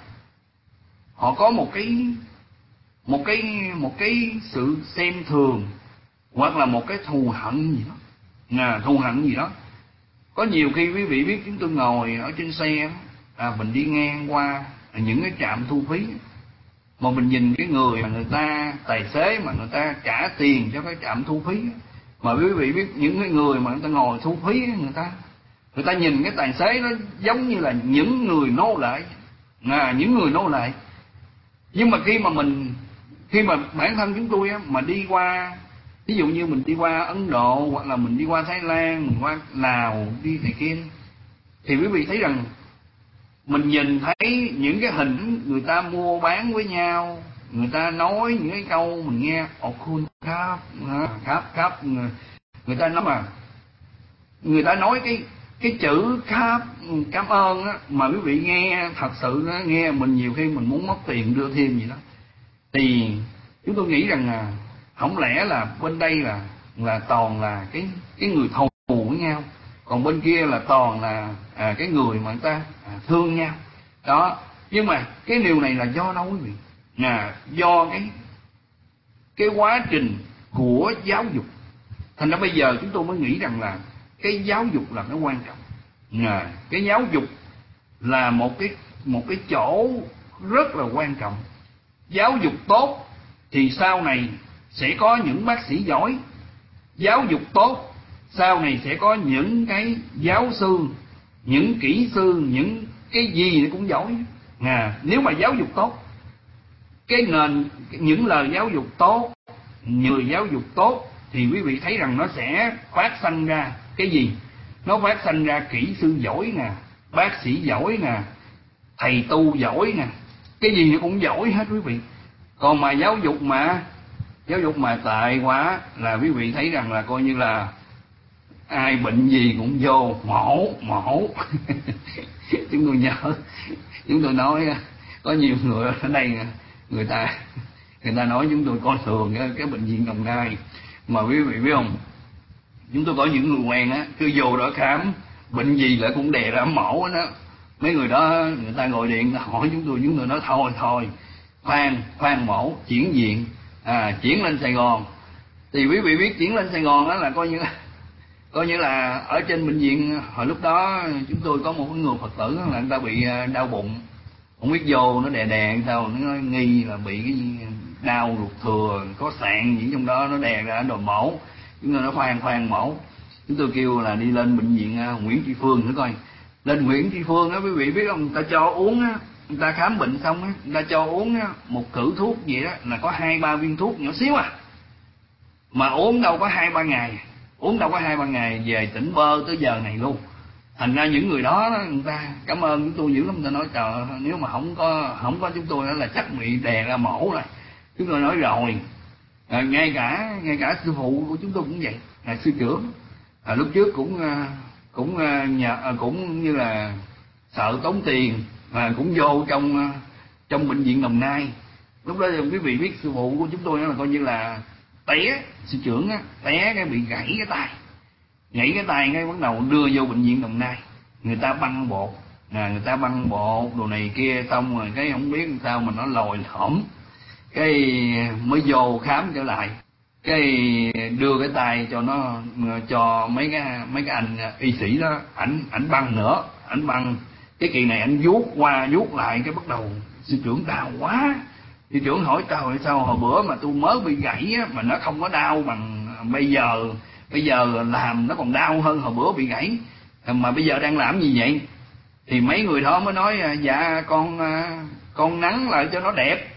họ có một cái một cái một cái sự xem thường, hoặc là một cái thù hận gì đó, à, thù hận gì đó. Có nhiều khi quý vị biết chúng tôi ngồi ở trên xe, à, mình đi ngang qua những cái trạm thu phí, mà mình nhìn cái người mà người ta tài xế mà người ta trả tiền cho cái trạm thu phí, mà quý vị biết những cái người mà người ta ngồi thu phí, người ta người ta nhìn cái tài xế nó giống như là những người nô lệ, à, những người nô lệ. Nhưng mà khi mà mình khi mà bản thân chúng tôi á, mà đi qua, ví dụ như mình đi qua Ấn Độ, hoặc là mình đi qua Thái Lan, mình qua Lào, đi này kia, thì quý vị thấy rằng mình nhìn thấy những cái hình người ta mua bán với nhau, người ta nói những cái câu mình nghe ồ khôn khắp khắp khắp, người ta nói mà người ta nói cái cái chữ khắp cảm ơn á, mà quý vị nghe thật sự nó nghe mình nhiều khi mình muốn mất tiền đưa thêm gì đó. Thì chúng tôi nghĩ rằng là không lẽ là bên đây là là toàn là cái cái người thù với nhau, còn bên kia là toàn là à, cái người mà người ta à, thương nhau đó. Nhưng mà cái điều này là do đâu quý vị? Là do cái cái quá trình của giáo dục. Thành ra bây giờ chúng tôi mới nghĩ rằng là cái giáo dục là cái quan trọng. À, cái giáo dục là một cái một cái chỗ rất là quan trọng. Giáo dục tốt thì sau này sẽ có những bác sĩ giỏi. Giáo dục tốt sau này sẽ có những cái giáo sư, những kỹ sư, những cái gì cũng giỏi. À, nếu mà giáo dục tốt, cái nền những lời giáo dục tốt, người giáo dục tốt, thì quý vị thấy rằng nó sẽ phát sinh ra cái gì? Nó phát sinh ra kỹ sư giỏi nè, bác sĩ giỏi nè, thầy tu giỏi nè, cái gì nó cũng giỏi hết quý vị. Còn mà giáo dục mà giáo dục mà tệ quá là quý vị thấy rằng là coi như là ai bệnh gì cũng vô mổ mổ chúng tôi nhớ, chúng tôi nói có nhiều người ở đây người ta người ta nói chúng tôi coi thường cái, cái bệnh viện Đồng Nai, mà quý vị biết không, chúng tôi có những người quen á, cứ vô đó khám bệnh gì lại cũng đè ra mổ đó. Mấy người đó người ta gọi điện hỏi chúng tôi, chúng tôi nói thôi thôi khoan khoan mổ, chuyển viện, à, chuyển lên Sài Gòn. Thì quý vị biết chuyển lên Sài Gòn đó là coi như coi như là ở trên bệnh viện hồi lúc đó chúng tôi có một người Phật tử là người ta bị đau bụng, không biết vô nó đè đè sao, nó nghi là bị cái đau ruột thừa, có sạn gì trong đó, nó đè ra đòi mổ. Chúng tôi nói khoan khoan mổ, chúng tôi kêu là đi lên bệnh viện Nguyễn Tri Phương nữa coi. Lên Nguyễn Tri Phương á, quý vị biết không, người ta cho uống á, người ta khám bệnh xong á, người ta cho uống á, một cử thuốc vậy đó là có hai ba viên thuốc nhỏ xíu à, mà uống đâu có hai ba ngày, uống đâu có hai ba ngày về tỉnh bơ tới giờ này luôn. Thành ra những người đó, đó người ta cảm ơn chúng tôi dữ lắm, người ta nói trời, nếu mà không có không có chúng tôi đó là chắc bị đè ra mổ rồi. Chúng tôi nói rồi, à, ngay cả ngay cả sư phụ của chúng tôi cũng vậy, là sư trưởng, à, lúc trước cũng cũng nhà cũng như là sợ tốn tiền mà cũng vô trong trong bệnh viện Đồng Nai. Lúc đó quý vị biết sư phụ của chúng tôi đó là coi như là té, sư trưởng á, té cái bị gãy cái tay, gãy cái tay cái bắt đầu đưa vô bệnh viện Đồng Nai, người ta băng bột, à, người ta băng bột đồ này kia, xong rồi cái không biết sao mà nó lồi lõm, cái mới vô khám trở lại, cái đưa cái tay cho nó cho mấy cái mấy cái anh y sĩ đó, ảnh ảnh băng nữa, ảnh băng cái kỳ này ảnh vuốt qua vuốt lại, cái bắt đầu sư trưởng đau quá. Sư trưởng hỏi tao sao hồi bữa mà tôi mới bị gãy á, mà nó không có đau bằng bây giờ, bây giờ làm nó còn đau hơn hồi bữa bị gãy, mà bây giờ đang làm gì vậy? Thì mấy người đó mới nói dạ con con nắn lại cho nó đẹp,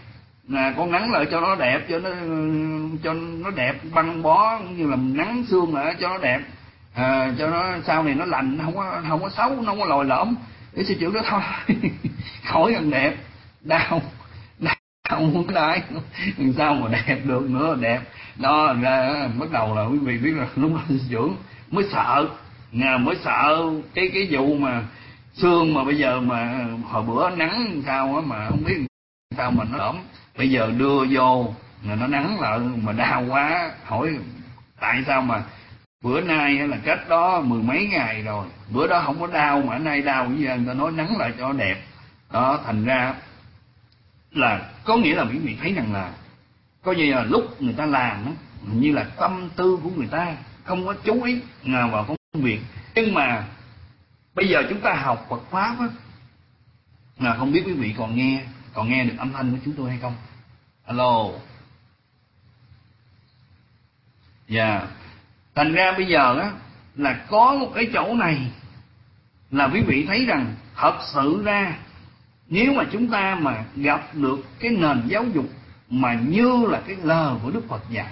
à, con nắng lại cho nó đẹp, cho nó cho nó đẹp, băng bó như là nắng xương lại cho nó đẹp, à, cho nó sau này nó lành, không có không có xấu, không có lồi lõm. Để sư trưởng đó thôi khỏi cần đẹp, đau đau không có đai làm sao mà đẹp được nữa, là đẹp đó. Ra bắt đầu là quý vị biết là lúc đó sư trưởng mới sợ, à, mới sợ cái cái vụ mà xương mà bây giờ mà hồi bữa nắng sao á mà không biết sao mà nó lõm, bây giờ đưa vô là nó nắng lại mà đau quá. Hỏi tại sao mà bữa nay là cách đó mười mấy ngày rồi, bữa đó không có đau mà nay đau, với người ta nói nắng lại cho đẹp đó. Thành ra là có nghĩa là quý vị thấy rằng là có gì là lúc người ta làm đó, như là tâm tư của người ta không có chú ý nào vào công việc. Nhưng mà bây giờ chúng ta học Phật pháp á, là không biết quý vị còn nghe còn nghe được âm thanh của chúng tôi hay không? Alo. Dạ. Yeah. Thành ra bây giờ á là có một cái chỗ này là quý vị thấy rằng thật sự ra nếu mà chúng ta mà gặp được cái nền giáo dục mà như là cái lời của Đức Phật dạy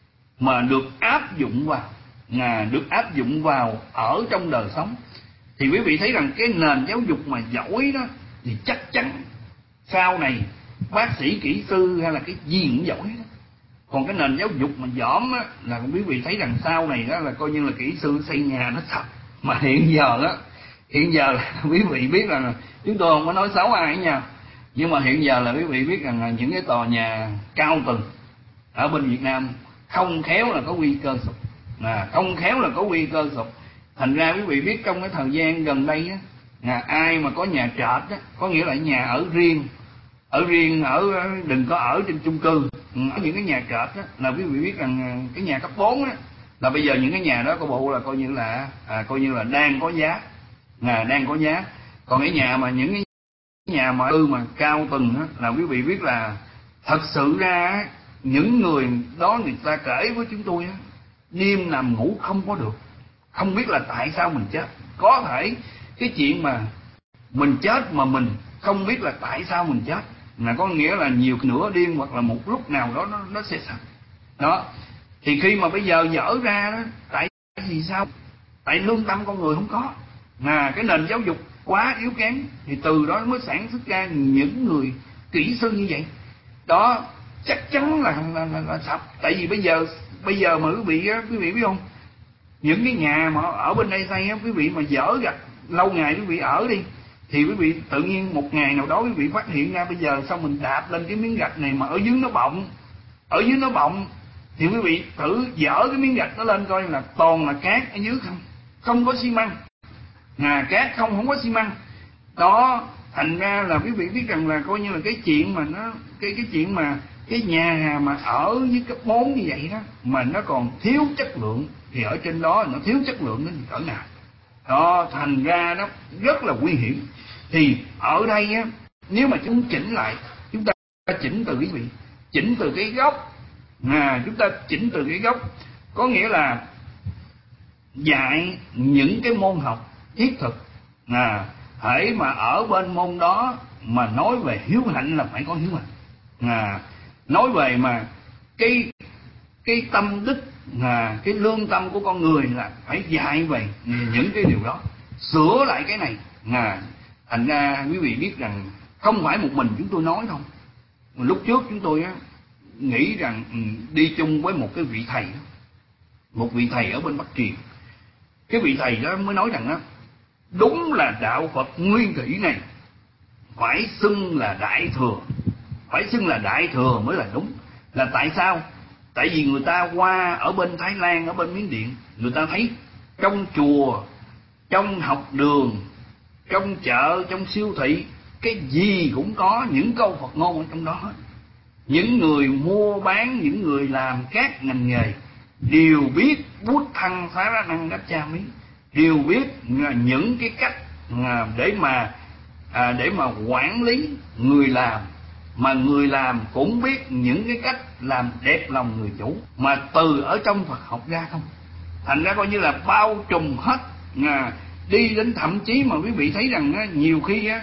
mà được áp dụng vào, à, được áp dụng vào ở trong đời sống, thì quý vị thấy rằng cái nền giáo dục mà giỏi đó thì chắc chắn sau này bác sĩ, kỹ sư hay là cái gì cũng giỏi đó. Còn cái nền giáo dục mà dỏm á là quý vị thấy rằng sau này đó là coi như là kỹ sư xây nhà nó sập. Mà hiện giờ á, hiện giờ là quý vị biết rằng chúng tôi không có nói xấu ai nha, nhưng mà hiện giờ là quý vị biết rằng là những cái tòa nhà cao tầng ở bên Việt Nam không khéo là có nguy cơ sụp, à, không khéo là có nguy cơ sụp. Thành ra quý vị biết trong cái thời gian gần đây á, là ai mà có nhà trệt á, có nghĩa là nhà ở riêng, ở riêng ở đừng có ở trên chung cư, ở những cái nhà trệt á, là quý vị biết rằng cái nhà cấp bốn á, là bây giờ những cái nhà đó có bộ là coi như là à, coi như là đang có giá, à, đang có giá. Còn cái nhà mà những cái nhà mà ư mà cao tầng á, là quý vị biết là thật sự ra những người đó người ta kể với chúng tôi á, đêm nằm ngủ không có được, không biết là tại sao mình chết. Có thể cái chuyện mà mình chết mà mình không biết là tại sao mình chết, là có nghĩa là nhiều nửa đêm hoặc là một lúc nào đó nó nó sẽ sạch đó. Thì khi mà bây giờ dở ra đó, tại vì sao? Tại lương tâm con người không có, là cái nền giáo dục quá yếu kém, thì từ đó mới sản xuất ra những người kỹ sư như vậy đó. Chắc chắn là là, là, là sập. Tại vì bây giờ bây giờ mà quý vị á, quý vị biết không, những cái nhà mà ở bên đây xây á, quý vị mà dở gạch lâu ngày quý vị ở đi, thì quý vị tự nhiên một ngày nào đó quý vị phát hiện ra bây giờ sao mình đạp lên cái miếng gạch này mà ở dưới nó bọng, ở dưới nó bọng, thì quý vị thử dở cái miếng gạch đó lên coi là toàn là cát ở dưới không, không có xi măng, à, cát không không có xi măng đó. Thành ra là quý vị biết rằng là coi như là cái chuyện mà nó cái cái chuyện mà cái nhà mà ở với cấp bốn như vậy đó mà nó còn thiếu chất lượng, thì ở trên đó nó thiếu chất lượng đến cỡ nào đó. Thành ra nó rất là nguy hiểm. Thì ở đây á, nếu mà chúng chỉnh lại, chúng ta chỉnh từ quý vị, chỉnh từ cái gốc, à, chúng ta chỉnh từ cái gốc, có nghĩa là dạy những cái môn học thiết thực, à, hễ mà ở bên môn đó mà nói về hiếu hạnh là phải có hiếu hạnh, à, nói về mà cái cái tâm đức, à, cái lương tâm của con người là phải dạy về những cái điều đó, sửa lại cái này. À, thành ra quý vị biết rằng không phải một mình chúng tôi nói đâu. Lúc trước chúng tôi á, nghĩ rằng ừ, đi chung với một cái vị thầy đó, một vị thầy ở bên Bắc Triều. Cái vị thầy đó mới nói rằng á, đúng là đạo Phật nguyên thủy này phải xưng là đại thừa, phải xưng là đại thừa mới là đúng. Là tại sao? Tại vì người ta qua ở bên Thái Lan, ở bên Miến Điện, người ta thấy trong chùa, trong học đường, trong chợ, trong siêu thị, cái gì cũng có những câu Phật ngôn ở trong đó. Những người mua bán, những người làm các ngành nghề đều biết bút thăng xá ra năng đắp cha mí, đều biết những cái cách để mà à, để mà quản lý người làm, mà người làm cũng biết những cái cách làm đẹp lòng người chủ, mà từ ở trong Phật học ra không. Thành ra coi như là bao trùm hết, à, đi đến thậm chí mà quý vị thấy rằng á, nhiều khi á,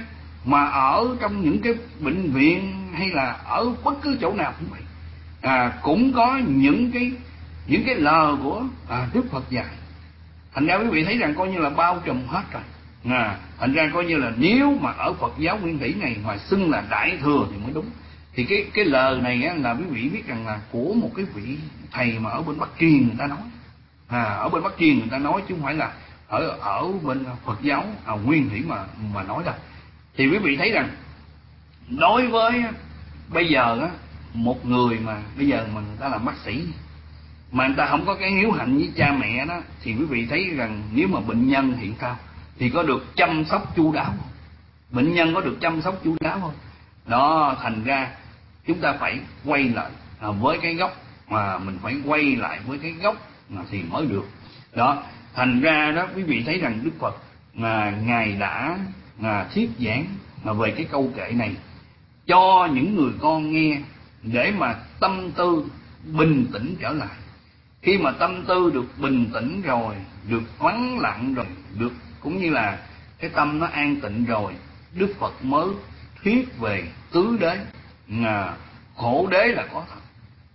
mà ở trong những cái bệnh viện hay là ở bất cứ chỗ nào cũng vậy, à, cũng có những cái những cái lời của à, Đức Phật dạy. Thành ra quý vị thấy rằng coi như là bao trùm hết rồi. À, thành ra coi như là nếu mà ở Phật giáo Nguyên Thủy này mà xưng là Đại Thừa thì mới đúng. Thì cái cái lời này á, là quý vị biết rằng là của một cái vị thầy mà ở bên Bắc Triền người ta nói. À, ở bên Bắc Triền người ta nói chứ không phải là ở ở bên Phật giáo à, Nguyên Thủy mà mà nói đâu. Thì quý vị thấy rằng đối với bây giờ á, một người mà bây giờ mà người ta làm bác sĩ mà người ta không có cái hiếu hạnh với cha mẹ đó, thì quý vị thấy rằng nếu mà bệnh nhân hiện sao thì có được chăm sóc chu đáo không? Bệnh nhân có được chăm sóc chu đáo không? Đó, thành ra chúng ta phải quay lại à, với cái gốc, mà mình phải quay lại với cái gốc mà thì mới được. Đó, thành ra đó quý vị thấy rằng Đức Phật mà ngài đã à, thuyết giảng mà về cái câu kệ này cho những người con nghe để mà tâm tư bình tĩnh trở lại. Khi mà tâm tư được bình tĩnh rồi, được vắng lặng rồi, được cũng như là cái tâm nó an tịnh rồi, Đức Phật mới thuyết về tứ đế. À, khổ đế là có thật,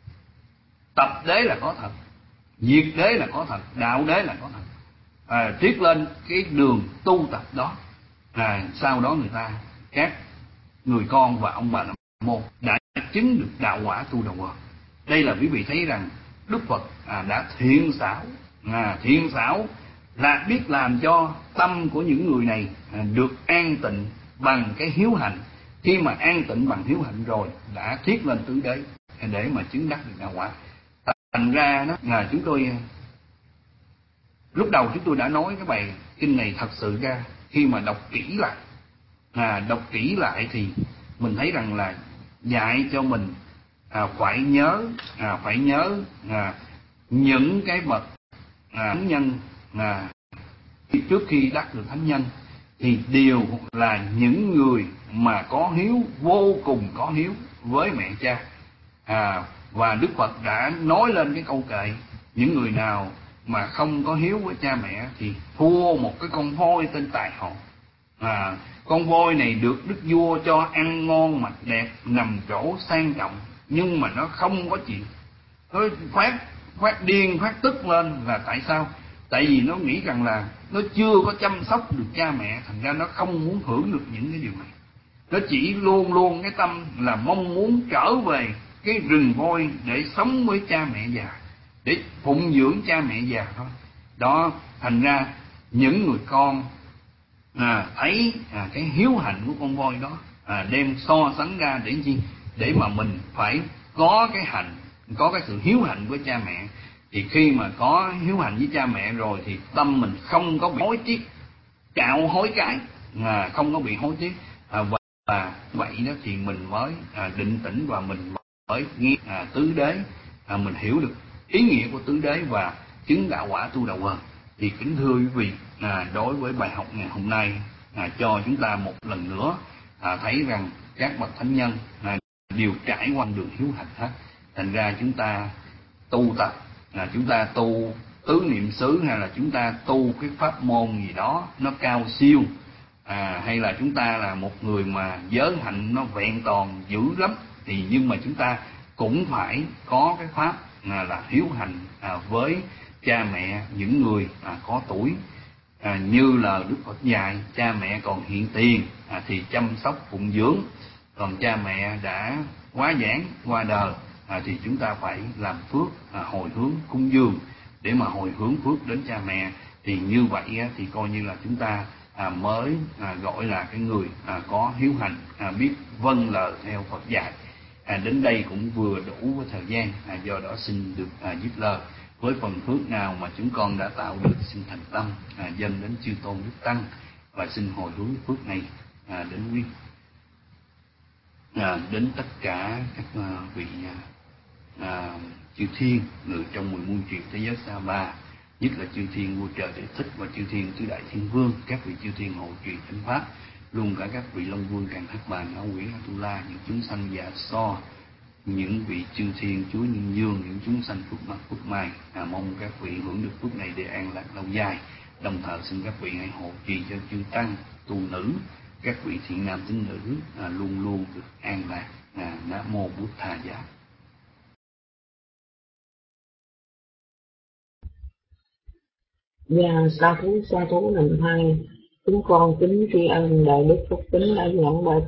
tập đế là có thật, diệt đế là có thật, đạo đế là có thật. À, thuyết lên cái đường tu tập đó. À, sau đó người ta, các người con và ông bà la môn đã chứng được đạo quả tu đầu quần. Đây là quý vị thấy rằng Đức Phật à, đã thiện xảo, à, thiện xảo là biết làm cho tâm của những người này à, được an tịnh bằng cái hiếu hạnh. Khi mà an tịnh bằng hiếu hạnh rồi, đã thuyết lên tứ đế để mà chứng đắc được đạo quả. Thành ra đó là chúng tôi lúc đầu chúng tôi đã nói cái bài kinh này, thật sự ra khi mà đọc kỹ lại, à, đọc kỹ lại thì mình thấy rằng là dạy cho mình à, phải nhớ, à, phải nhớ à, những cái bậc à, thánh nhân à, trước khi đắc được thánh nhân thì đều là những người mà có hiếu, vô cùng có hiếu với mẹ cha. À, và Đức Phật đã nói lên cái câu kệ những người nào mà không có hiếu với cha mẹ thì thua một cái con voi tên Tài Hồ. À, con voi này được đức vua cho ăn ngon mặc đẹp, nằm chỗ sang trọng, nhưng mà nó không có chịu, nó phát phát điên phát tức lên. Là tại sao? Tại vì nó nghĩ rằng là nó chưa có chăm sóc được cha mẹ, thành ra nó không muốn hưởng được những cái điều này. Nó chỉ luôn luôn cái tâm là mong muốn trở về cái rừng voi để sống với cha mẹ già, để phụng dưỡng cha mẹ già thôi. Đó, thành ra những người con à, thấy à, cái hiếu hạnh của con voi đó, à, đem so sánh ra để chi? Để mà mình phải có cái hạnh, có cái sự hiếu hạnh với cha mẹ. Thì khi mà có hiếu hạnh với cha mẹ rồi thì tâm mình không có bị hối tiếc, cạo hối cái, à, không có bị hối tiếc. À, và, và vậy đó thì mình mới à, định tĩnh và mình mới nghe à, tứ đế, à, mình hiểu được ý nghĩa của tứ đế và chứng đạo quả tu đạo quần. Thì kính thưa quý vị, à, đối với bài học ngày hôm nay à, cho chúng ta một lần nữa à, thấy rằng các bậc thánh nhân à, đều trải qua đường hiếu hạnh hết. Thành ra chúng ta tu tập, là chúng ta tu tứ niệm xứ hay là chúng ta tu cái pháp môn gì đó nó cao siêu, à, hay là chúng ta là một người mà giới hạnh nó vẹn toàn dữ lắm, thì nhưng mà chúng ta cũng phải có cái pháp à, là hiếu hạnh à, với cha mẹ, những người à, có tuổi. À, như là Đức Phật dạy, cha mẹ còn hiện tiền à, thì chăm sóc phụng dưỡng, còn cha mẹ đã quá giảng qua đời à, thì chúng ta phải làm phước à, hồi hướng cúng dường để mà hồi hướng phước đến cha mẹ. Thì như vậy á, thì coi như là chúng ta à, mới à, gọi là cái người à, có hiếu hạnh, à, biết vâng lời theo Phật dạy. À, đến đây cũng vừa đủ với thời gian, à, do đó xin được à, dứt lời. Với phần phước nào mà chúng con đã tạo được xin thành tâm à, dâng đến chư tôn đức tăng, và xin hồi hướng phước này à, đến quý à, đến tất cả các à, vị à, chư thiên người trong mười muôn triệu thế giới xa ba, nhất là chư thiên vua trời Đế Thích và chư thiên tứ đại thiên vương, các vị chư thiên hộ trì chánh pháp, luôn cả các vị long vương càng thác bàn, ngũ quỷ Atula, những chúng sanh dạ so, những vị chư thiên chúa nhân dương, những chúng sanh phước mặt phước mai, à, mong các vị hưởng được phước này để an lạc lâu dài. Đồng thời xin các vị hãy hộ trì cho chư tăng tu nữ các vị thiện nam tín nữ à, luôn luôn được an lạc. à, Nam mô Bụt Tha Giá. Dạ, sa thú sa thú lần hai, chúng con kính tri ân đại đức Phúc Tính đã giảng bài